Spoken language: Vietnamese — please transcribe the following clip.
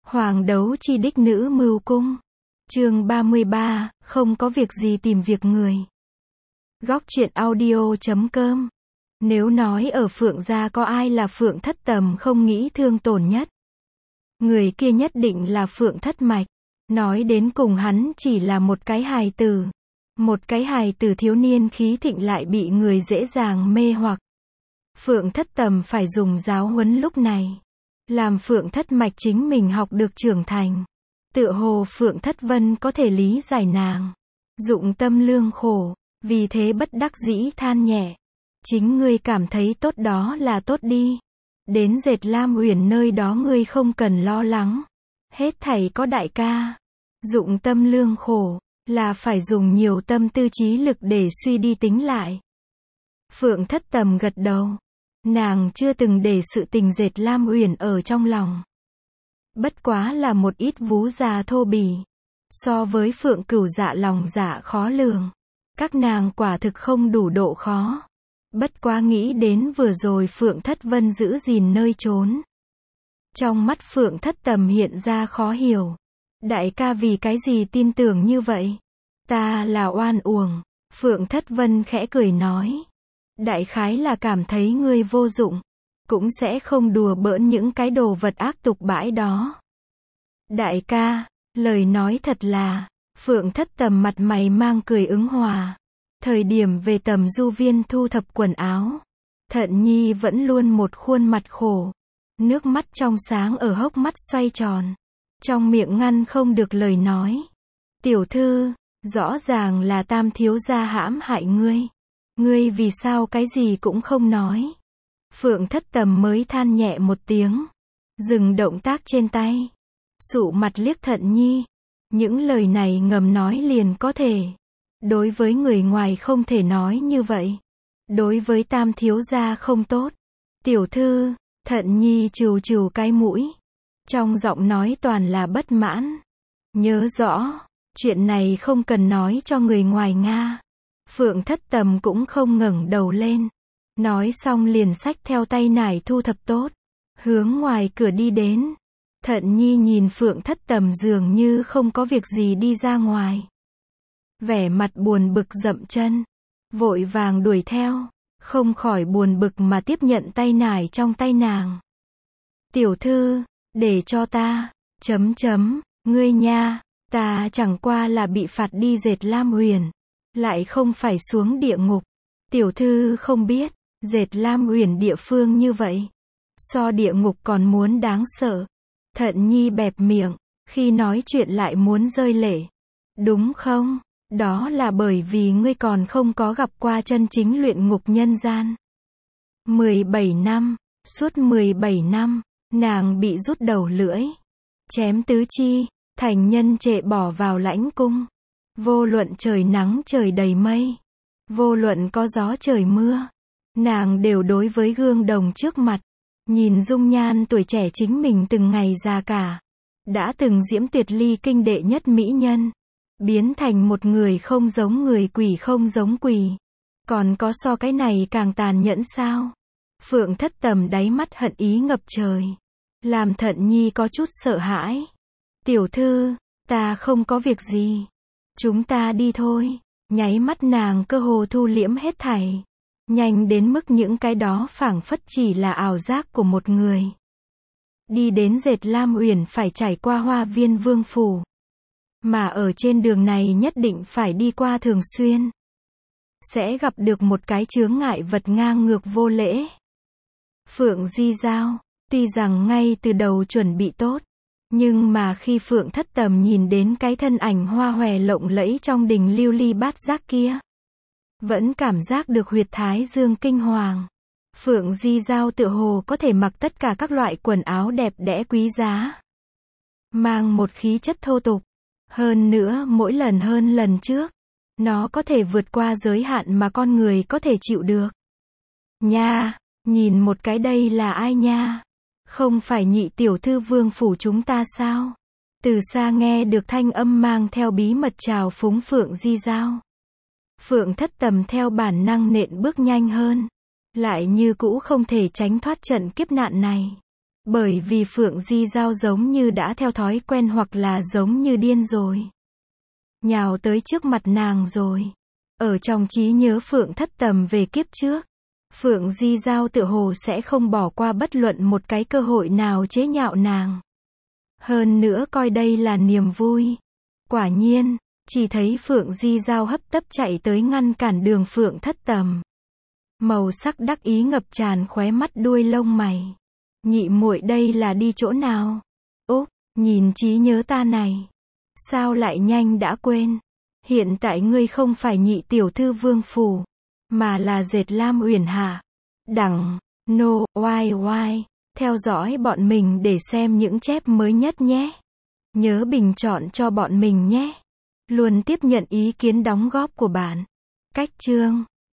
Hoàng đấu chi đích nữ mưu cung. Chương 33, không có việc gì tìm việc người. Góc truyện audio.com. Nếu nói ở Phượng gia có ai là Phượng Thất Tầm không nghĩ thương tổn nhất, người kia nhất định là Phượng Thất Mạch. Nói đến cùng hắn chỉ là một cái hài tử. Một cái hài tử thiếu niên khí thịnh lại bị người dễ dàng mê hoặc. Phượng Thất Tầm phải dùng giáo huấn lúc này. Làm Phượng Thất Mạch chính mình học được trưởng thành. Tựa hồ Phượng Thất Vân có thể lý giải nàng. Dụng tâm lương khổ, vì thế bất đắc dĩ than nhẹ. Chính ngươi cảm thấy tốt đó là tốt đi. Đến Dệt Lam Uyển nơi đó ngươi không cần lo lắng. Hết thảy có đại ca. Dụng tâm lương khổ, là phải dùng nhiều tâm tư trí lực để suy đi tính lại. Phượng Thất Tầm gật đầu. Nàng chưa từng để sự tình Dệt Lam Uyển ở trong lòng. Bất quá là một ít vú già thô bỉ. So với Phượng Cửu dạ lòng dạ khó lường. Các nàng quả thực không đủ độ khó. Bất quá nghĩ đến vừa rồi Phượng Thất Vân giữ gìn nơi trốn. Trong mắt Phượng Thất Tầm hiện ra khó hiểu. Đại ca vì cái gì tin tưởng như vậy? Ta là oan uổng. Phượng Thất Vân khẽ cười nói. Đại khái là cảm thấy ngươi vô dụng. Cũng sẽ không đùa bỡn những cái đồ vật ác tục bãi đó. Đại ca, lời nói thật là, Phượng Thất Tầm mặt mày mang cười ứng hòa. Thời điểm về Tầm Du Viên thu thập quần áo, Thận Nhi vẫn luôn một khuôn mặt khổ. Nước mắt trong sáng ở hốc mắt xoay tròn. Trong miệng ngăn không được lời nói. Tiểu thư, rõ ràng là Tam thiếu gia hãm hại ngươi. Ngươi vì sao cái gì cũng không nói. Phượng Thất Tầm mới than nhẹ một tiếng. Dừng động tác trên tay. Sụ mặt liếc Thận Nhi. Những lời này ngầm nói liền có thể. Đối với người ngoài không thể nói như vậy. Đối với Tam thiếu gia không tốt. Tiểu thư, Thận Nhi trừ trừ cái mũi. Trong giọng nói toàn là bất mãn. Nhớ rõ, chuyện này không cần nói cho người ngoài Nga. Phượng Thất Tầm cũng không ngẩng đầu lên. Nói xong liền xách theo tay nải thu thập tốt. Hướng ngoài cửa đi đến. Thận Nhi nhìn Phượng Thất Tầm dường như không có việc gì đi ra ngoài. Vẻ mặt buồn bực dậm chân. Vội vàng đuổi theo. Không khỏi buồn bực mà tiếp nhận tay nải trong tay nàng. Tiểu thư, để cho ta. Ngươi nha, ta chẳng qua là bị phạt đi Dệt Lam Uyển. Lại không phải xuống địa ngục. Tiểu thư không biết, Dệt Lam Uyển địa phương như vậy. So địa ngục còn muốn đáng sợ. Thận Nhi bẹp miệng, khi nói chuyện lại muốn rơi lệ. Đúng không? Đó là bởi vì ngươi còn không có gặp qua chân chính luyện ngục nhân gian. 17 năm, suốt 17 năm, nàng bị rút đầu lưỡi. Chém tứ chi, thành nhân trệ bỏ vào lãnh cung. Vô luận trời nắng trời đầy mây. Vô luận có gió trời mưa. Nàng đều đối với gương đồng trước mặt. Nhìn dung nhan tuổi trẻ chính mình từng ngày già cả. Đã từng diễm tuyệt ly kinh đệ nhất mỹ nhân. Biến thành một người không giống người, quỷ không giống quỷ. Còn có so cái này càng tàn nhẫn sao? Phượng Thất Tầm đáy mắt hận ý ngập trời. Làm Thận Nhi có chút sợ hãi. Tiểu thư, ta không có việc gì. Chúng ta đi thôi. Nháy mắt nàng cơ hồ thu liễm hết thảy. Nhanh đến mức những cái đó phảng phất chỉ là ảo giác của một người. Đi đến Dệt Lam Uyển phải trải qua Hoa Viên Vương phủ. Mà ở trên đường này nhất định phải đi qua thường xuyên. Sẽ gặp được một cái chướng ngại vật ngang ngược vô lễ. Phượng Di Giao, tuy rằng ngay từ đầu chuẩn bị tốt. Nhưng mà khi Phượng Thất Tầm nhìn đến cái thân ảnh hoa hòe lộng lẫy trong đình lưu ly bát giác kia. Vẫn cảm giác được huyệt thái dương kinh hoàng. Phượng Di Giao tựa hồ có thể mặc tất cả các loại quần áo đẹp đẽ quý giá. Mang một khí chất thô tục. Hơn nữa mỗi lần hơn lần trước. Nó có thể vượt qua giới hạn mà con người có thể chịu được. Nha, nhìn một cái đây là ai nha? Không phải nhị tiểu thư vương phủ chúng ta sao? Từ xa nghe được thanh âm mang theo bí mật chào phúng Phượng Di Giao. Phượng Thất Tầm theo bản năng nện bước nhanh hơn. Lại như cũ không thể tránh thoát trận kiếp nạn này. Bởi vì Phượng Di Giao giống như đã theo thói quen hoặc là giống như điên rồi. Nhào tới trước mặt nàng rồi. Ở trong trí nhớ Phượng Thất Tầm về kiếp trước, Phượng Di Giao tựa hồ sẽ không bỏ qua bất luận một cái cơ hội nào chế nhạo nàng. Hơn nữa coi đây là niềm vui. Quả nhiên, chỉ thấy Phượng Di Giao hấp tấp chạy tới ngăn cản đường Phượng Thất Tầm. Màu sắc đắc ý ngập tràn khóe mắt đuôi lông mày. Nhị muội đây là đi chỗ nào? Úp, nhìn trí nhớ ta này. Sao lại nhanh đã quên? Hiện tại ngươi không phải nhị tiểu thư Vương Phủ, mà là Dệt Lam Uyển Hạ. Đẳng, nô, oai oai. Theo dõi bọn mình để xem những chép mới nhất nhé. Nhớ bình chọn cho bọn mình nhé. Luôn tiếp nhận ý kiến đóng góp của bạn. Cách chương